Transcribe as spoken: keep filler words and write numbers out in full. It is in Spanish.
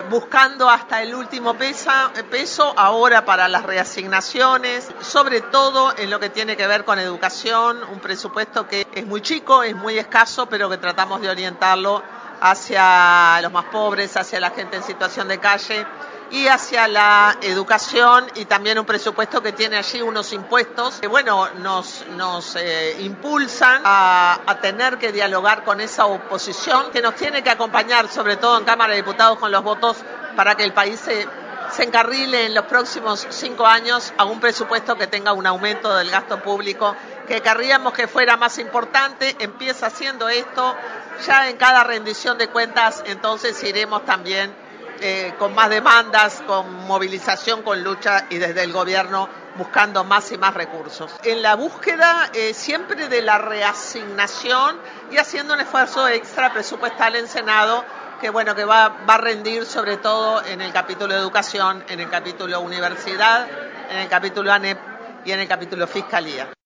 buscando hasta el último pesa, peso ahora para las reasignaciones, sobre todo en lo que tiene que ver con educación, un presupuesto que es muy chico, es muy escaso, pero que tratamos de orientarlo hacia los más pobres, hacia la gente en situación de calle y hacia la educación, y también un presupuesto que tiene allí unos impuestos que, bueno, nos, nos eh, impulsan a, a tener que dialogar con esa oposición que nos tiene que acompañar, sobre todo en Cámara de Diputados, con los votos para que el país se, se encarrile en los próximos cinco años a un presupuesto que tenga un aumento del gasto público que querríamos que fuera más importante. Empieza haciendo esto ya en cada rendición de cuentas, entonces iremos también Eh, con más demandas, con movilización, con lucha, y desde el gobierno buscando más y más recursos. En la búsqueda eh, siempre de la reasignación y haciendo un esfuerzo extra presupuestal en Senado, que bueno, que va, va a rendir sobre todo en el capítulo de educación, en el capítulo universidad, en el capítulo ANEP y en el capítulo fiscalía.